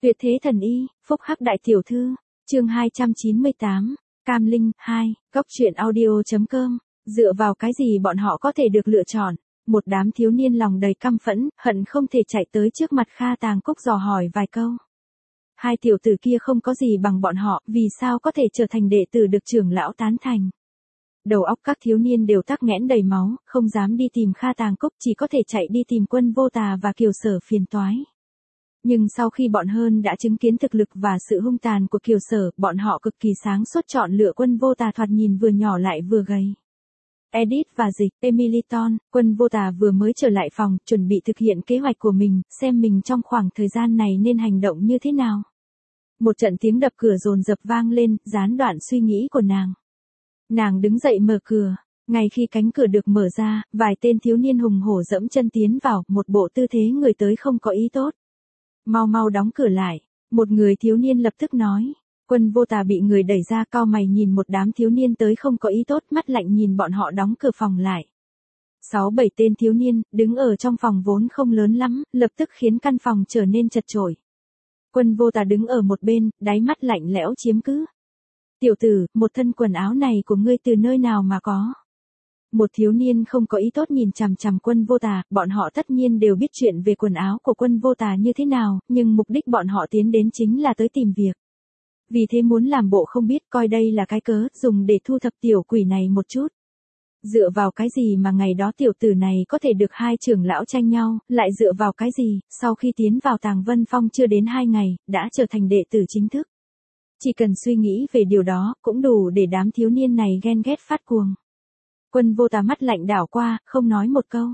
Tuyệt thế thần y, phúc hắc đại tiểu thư, chương 298, Cam Linh, 2, góc truyện audio.com, dựa vào cái gì bọn họ có thể được lựa chọn, một đám thiếu niên lòng đầy căm phẫn, hận không thể chạy tới trước mặt Kha Tàng Cúc dò hỏi vài câu. Hai tiểu tử kia không có gì bằng bọn họ, vì sao có thể trở thành đệ tử được trưởng lão tán thành. Đầu óc các thiếu niên đều tắc nghẽn đầy máu, không dám đi tìm Kha Tàng Cúc, chỉ có thể chạy đi tìm Quân Vô Tà và Kiều Sở phiền toái. Nhưng sau khi bọn hơn đã chứng kiến thực lực và sự hung tàn của Kiều Sở, bọn họ cực kỳ sáng suốt chọn lựa Quân Vô Tà thoạt nhìn vừa nhỏ lại vừa gầy. Edith và Dịch, Emiliton, Quân Vô Tà vừa mới trở lại phòng, chuẩn bị thực hiện kế hoạch của mình, xem mình trong khoảng thời gian này nên hành động như thế nào. Một trận tiếng đập cửa dồn dập vang lên, gián đoạn suy nghĩ của nàng. Nàng đứng dậy mở cửa, ngay khi cánh cửa được mở ra, vài tên thiếu niên hùng hổ dẫm chân tiến vào, một bộ tư thế người tới không có ý tốt. Mau mau đóng cửa lại, một người thiếu niên lập tức nói. Quân Vô Tà bị người đẩy ra, cau mày nhìn một đám thiếu niên tới không có ý tốt, mắt lạnh nhìn bọn họ đóng cửa phòng lại. 6-7 tên thiếu niên, đứng ở trong phòng vốn không lớn lắm, lập tức khiến căn phòng trở nên chật chội. Quân Vô Tà đứng ở một bên, đáy mắt lạnh lẽo chiếm cứ. Tiểu tử, một thân quần áo này của ngươi từ nơi nào mà có? Một thiếu niên không có ý tốt nhìn chằm chằm Quân Vô Tà, bọn họ tất nhiên đều biết chuyện về quần áo của Quân Vô Tà như thế nào, nhưng mục đích bọn họ tiến đến chính là tới tìm việc. Vì thế muốn làm bộ không biết, coi đây là cái cớ, dùng để thu thập tiểu quỷ này một chút. Dựa vào cái gì mà ngày đó tiểu tử này có thể được hai trưởng lão tranh nhau, lại dựa vào cái gì, sau khi tiến vào Tàng Vân Phong chưa đến 2 ngày, đã trở thành đệ tử chính thức. Chỉ cần suy nghĩ về điều đó, cũng đủ để đám thiếu niên này ghen ghét phát cuồng. Quân Vô Tà mắt lạnh đảo qua, không nói một câu.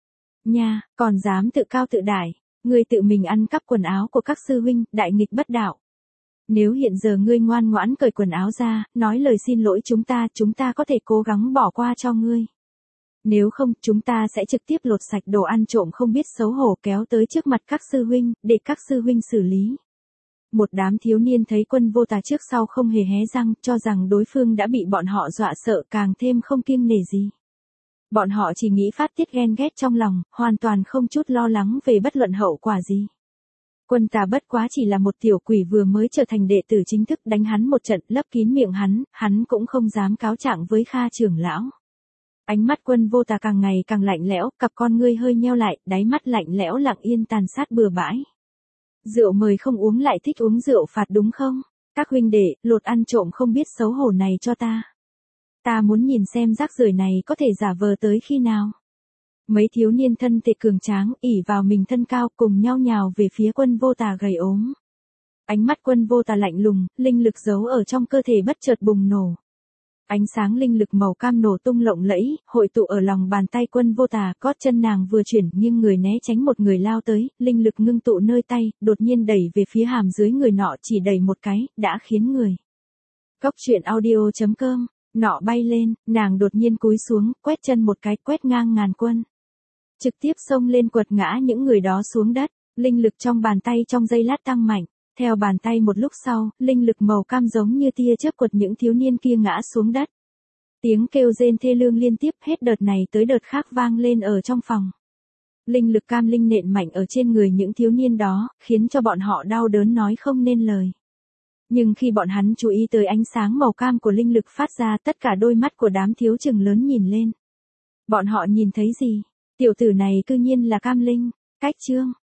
Nha, còn dám tự cao tự đại, ngươi tự mình ăn cắp quần áo của các sư huynh, đại nghịch bất đạo. Nếu hiện giờ ngươi ngoan ngoãn cởi quần áo ra, nói lời xin lỗi chúng ta có thể cố gắng bỏ qua cho ngươi. Nếu không, chúng ta sẽ trực tiếp lột sạch đồ ăn trộm không biết xấu hổ kéo tới trước mặt các sư huynh, để các sư huynh xử lý. Một đám thiếu niên thấy Quân Vô Tà trước sau không hề hé răng, cho rằng đối phương đã bị bọn họ dọa sợ, càng thêm không kiêng nể gì. Bọn họ chỉ nghĩ phát tiết ghen ghét trong lòng, hoàn toàn không chút lo lắng về bất luận hậu quả gì. Quân Tà bất quá chỉ là một tiểu quỷ vừa mới trở thành đệ tử chính thức, đánh hắn một trận, lấp kín miệng hắn cũng không dám cáo trạng với Kha trưởng lão. Ánh mắt Quân Vô Tà càng ngày càng lạnh lẽo, cặp con ngươi hơi nheo lại, đáy mắt lạnh lẽo lặng yên tàn sát bừa bãi. Rượu mời không uống lại thích uống rượu phạt đúng không? Các huynh đệ, lột ăn trộm không biết xấu hổ này cho ta. Ta muốn nhìn xem rác rưởi này có thể giả vờ tới khi nào. Mấy thiếu niên thân thể cường tráng, ỷ vào mình thân cao, cùng nhau nhào về phía Quân Vô Tà gầy ốm. Ánh mắt Quân Vô Tà lạnh lùng, linh lực giấu ở trong cơ thể bất chợt bùng nổ. Ánh sáng linh lực màu cam nổ tung lộng lẫy, hội tụ ở lòng bàn tay Quân Vô Tà, gót chân nàng vừa chuyển, nhưng người né tránh một người lao tới, linh lực ngưng tụ nơi tay, đột nhiên đẩy về phía hàm dưới người nọ, chỉ đẩy một cái, đã khiến người. Góc truyện audio.com, nọ bay lên, nàng đột nhiên cúi xuống, quét chân một cái, quét ngang ngàn quân. Trực tiếp xông lên quật ngã những người đó xuống đất, linh lực trong bàn tay trong giây lát tăng mạnh. Theo bàn tay một lúc sau, linh lực màu cam giống như tia chớp quật những thiếu niên kia ngã xuống đất. Tiếng kêu rên thê lương liên tiếp, hết đợt này tới đợt khác vang lên ở trong phòng. Linh lực cam linh nện mạnh ở trên người những thiếu niên đó, khiến cho bọn họ đau đớn nói không nên lời. Nhưng khi bọn hắn chú ý tới ánh sáng màu cam của linh lực phát ra, tất cả đôi mắt của đám thiếu chừng lớn nhìn lên. Bọn họ nhìn thấy gì? Tiểu tử này cư nhiên là Cam Linh. Cách chương